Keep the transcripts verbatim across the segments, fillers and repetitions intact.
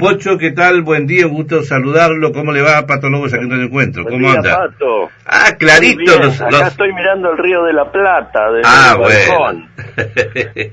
Pocho, ¿qué tal? Buen día, un gusto saludarlo. ¿Cómo le va, Pato Lobos, aquí en el encuentro? Buen ¿Cómo día, anda? Pato. Ah, clarito. Los, Acá los... estoy mirando el Río de la Plata desde ah, el balcón. Bueno.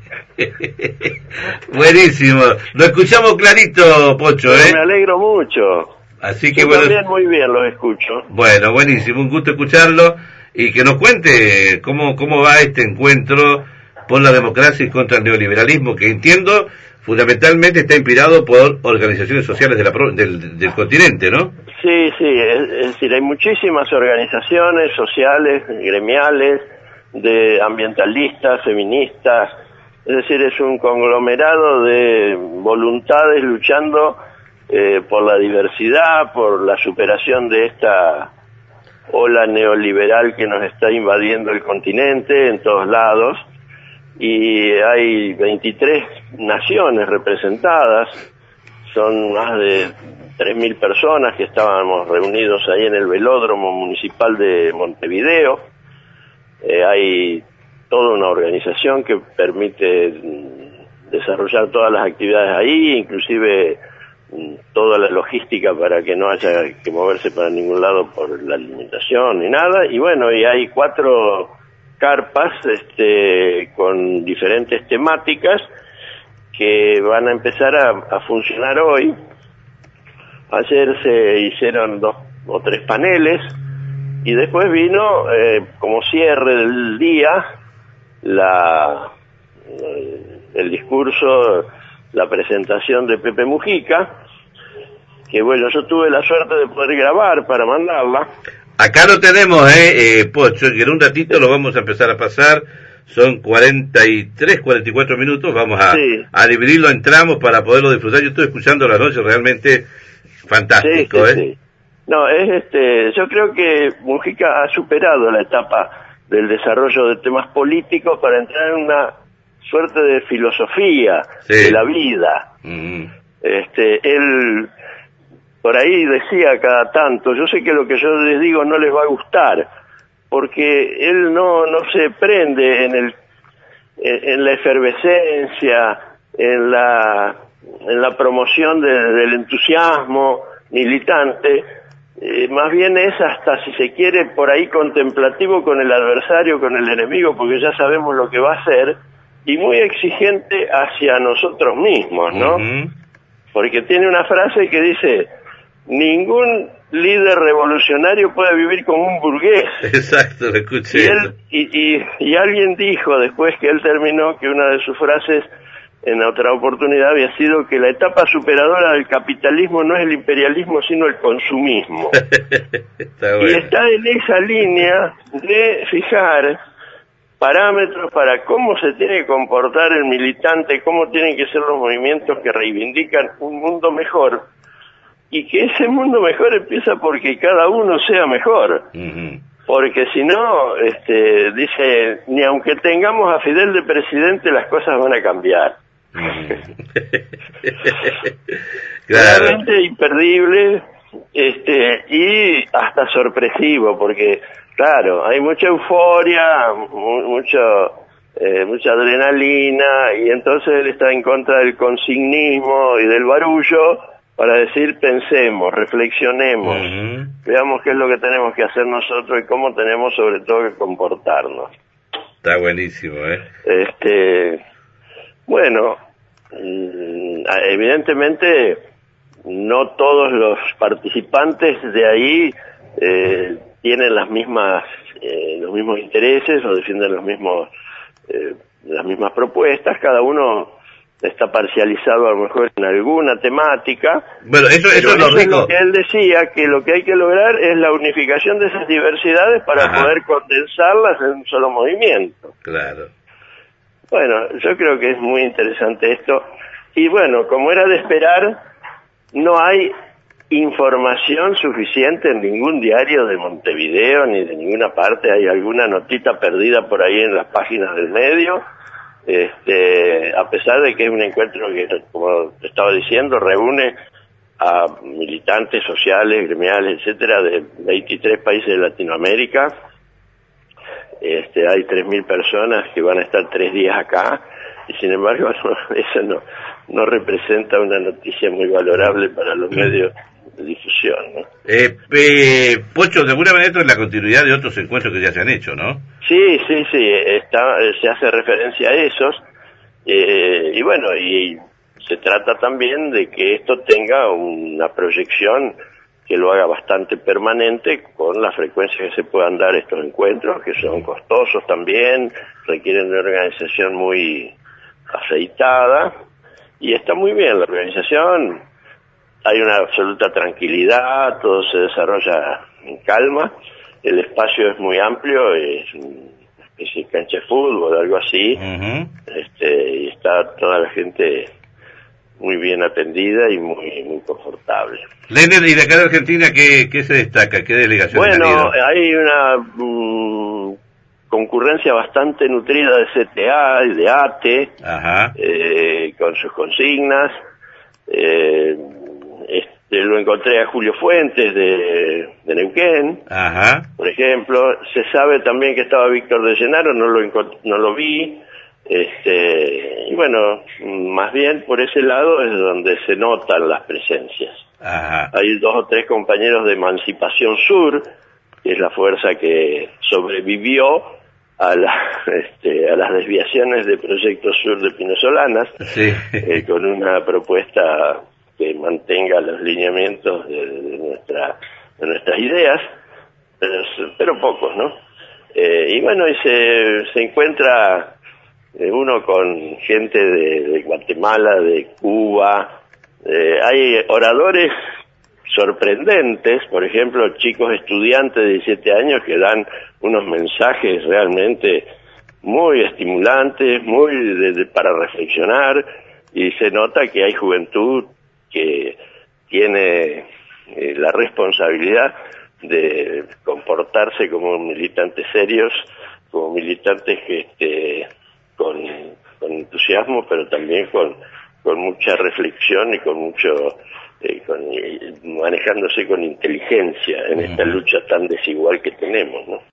Buenísimo. Lo escuchamos clarito, Pocho, Pero ¿eh? me alegro mucho. Así que Yo bueno. también muy bien los escucho. Bueno, buenísimo. Un gusto escucharlo y que nos cuente cómo, cómo va este encuentro por la democracia y contra el neoliberalismo, que entiendo fundamentalmente está inspirado por organizaciones sociales de la, del, del continente, ¿no? Sí, sí, es, es decir, hay muchísimas organizaciones sociales, gremiales, de ambientalistas, feministas, es decir, es un conglomerado de voluntades luchando eh, por la diversidad, por la superación de esta ola neoliberal que nos está invadiendo el continente en todos lados. Y hay veintitrés naciones representadas, son más de tres mil personas que estábamos reunidos ahí en el velódromo municipal de Montevideo. Eh, hay toda una organización que permite desarrollar todas las actividades ahí, inclusive toda la logística para que no haya que moverse para ningún lado por la limitación ni nada. Y bueno, y hay cuatro carpas este, con diferentes temáticas que van a empezar a, a funcionar hoy. Ayer se hicieron dos o tres paneles y después vino eh, como cierre del día la el discurso, la presentación de Pepe Mujica, que bueno, yo tuve la suerte de poder grabar para mandarla. Acá lo tenemos, eh, eh, Pocho, que en un ratito lo vamos a empezar a pasar. Son cuarenta y tres, cuarenta y cuatro minutos. Vamos a, sí. a dividirlo en tramos para poderlo disfrutar. Yo estoy escuchando la noche, realmente fantástico, sí, sí, ¿eh? Sí. No, es este, yo creo que Mujica ha superado la etapa del desarrollo de temas políticos para entrar en una suerte de filosofía sí. de la vida. Uh-huh. Este, él por ahí decía cada tanto, yo sé que lo que yo les digo no les va a gustar, porque él no no se prende en el en, en la efervescencia, en la en la promoción de, del entusiasmo militante, eh, más bien es hasta, si se quiere, por ahí contemplativo con el adversario, con el enemigo, porque ya sabemos lo que va a hacer, y muy exigente hacia nosotros mismos, ¿no? Uh-huh. Porque tiene una frase que dice: ningún líder revolucionario puede vivir como un burgués. Exacto, lo escuché. Y, él, y, y, y alguien dijo, después que él terminó, que una de sus frases en otra oportunidad había sido que la etapa superadora del capitalismo no es el imperialismo, sino el consumismo. Está bueno. Y está en esa línea de fijar parámetros para cómo se tiene que comportar el militante, cómo tienen que ser los movimientos que reivindican un mundo mejor, y que ese mundo mejor empieza porque cada uno sea mejor. Uh-huh. Porque si no, este, dice, ni aunque tengamos a Fidel de presidente, las cosas van a cambiar. Uh-huh. Claro. Realmente imperdible, este, y hasta sorpresivo, porque, claro, hay mucha euforia, mucho, eh, mucha adrenalina, y entonces él está en contra del consignismo y del barullo, para decir, pensemos, reflexionemos, uh-huh. veamos qué es lo que tenemos que hacer nosotros y cómo tenemos sobre todo que comportarnos. Está buenísimo, ¿eh? Este, bueno, evidentemente no todos los participantes de ahí eh, tienen las mismas, eh, los mismos intereses o defienden los mismos, eh, las mismas propuestas. Cada uno está parcializado a lo mejor en alguna temática. Bueno, eso, eso, pero es, lo eso rico. es lo que él decía, que lo que hay que lograr es la unificación de esas diversidades para Ajá. poder condensarlas en un solo movimiento. Claro. Bueno, yo creo que es muy interesante esto. Y bueno, como era de esperar, no hay información suficiente en ningún diario de Montevideo ni de ninguna parte. Hay alguna notita perdida por ahí en las páginas del medio. Este, a pesar de que es un encuentro que, como te estaba diciendo, reúne a militantes sociales, gremiales, etcétera, de veintitrés países de Latinoamérica. Este, hay tres mil personas que van a estar tres días acá, y sin embargo, eso no, no representa una noticia muy valorable para los medios de difusión, ¿no? Eh, eh, Pocho, de alguna manera esto es la continuidad de otros encuentros que ya se han hecho, ¿no? Sí, sí, sí, está, se hace referencia a esos, eh, y bueno, y se trata también de que esto tenga una proyección que lo haga bastante permanente con la frecuencia que se puedan dar estos encuentros, que son costosos también, requieren de una organización muy aceitada, y está muy bien la organización, hay una absoluta tranquilidad, todo se desarrolla en calma, el espacio es muy amplio, es una especie de cancha de fútbol, algo así, uh-huh. este, y está toda la gente muy bien atendida y muy muy confortable. Lener, y de acá de Argentina, ¿qué, qué se destaca? ¿Qué delegación? Bueno, hay una um, concurrencia bastante nutrida de C T A y de A T E, Ajá. Eh, con sus consignas. Eh, este, lo encontré a Julio Fuentes de, de Neuquén, Ajá. por ejemplo. Se sabe también que estaba Víctor de Llenaro, no lo, no lo vi. Este, y bueno, más bien por ese lado es donde se notan las presencias. Ajá. Hay dos o tres compañeros de Emancipación Sur, que es la fuerza que sobrevivió a, la, este, a las desviaciones de Proyecto Sur de Pino Solanas, sí. eh, con una propuesta que mantenga los lineamientos de, de, nuestra, de nuestras ideas, pero, pero pocos, ¿no? Eh, y bueno, y se, se encuentra uno con gente de, de Guatemala, de Cuba, eh, hay oradores sorprendentes, por ejemplo, chicos estudiantes de diecisiete años que dan unos mensajes realmente muy estimulantes, muy de, de, para reflexionar, y se nota que hay juventud que tiene eh, la responsabilidad de comportarse como militantes serios, como militantes que este, con, con entusiasmo, pero también con, con mucha reflexión y con mucho, eh, con, eh, manejándose con inteligencia en esta lucha tan desigual que tenemos, ¿no?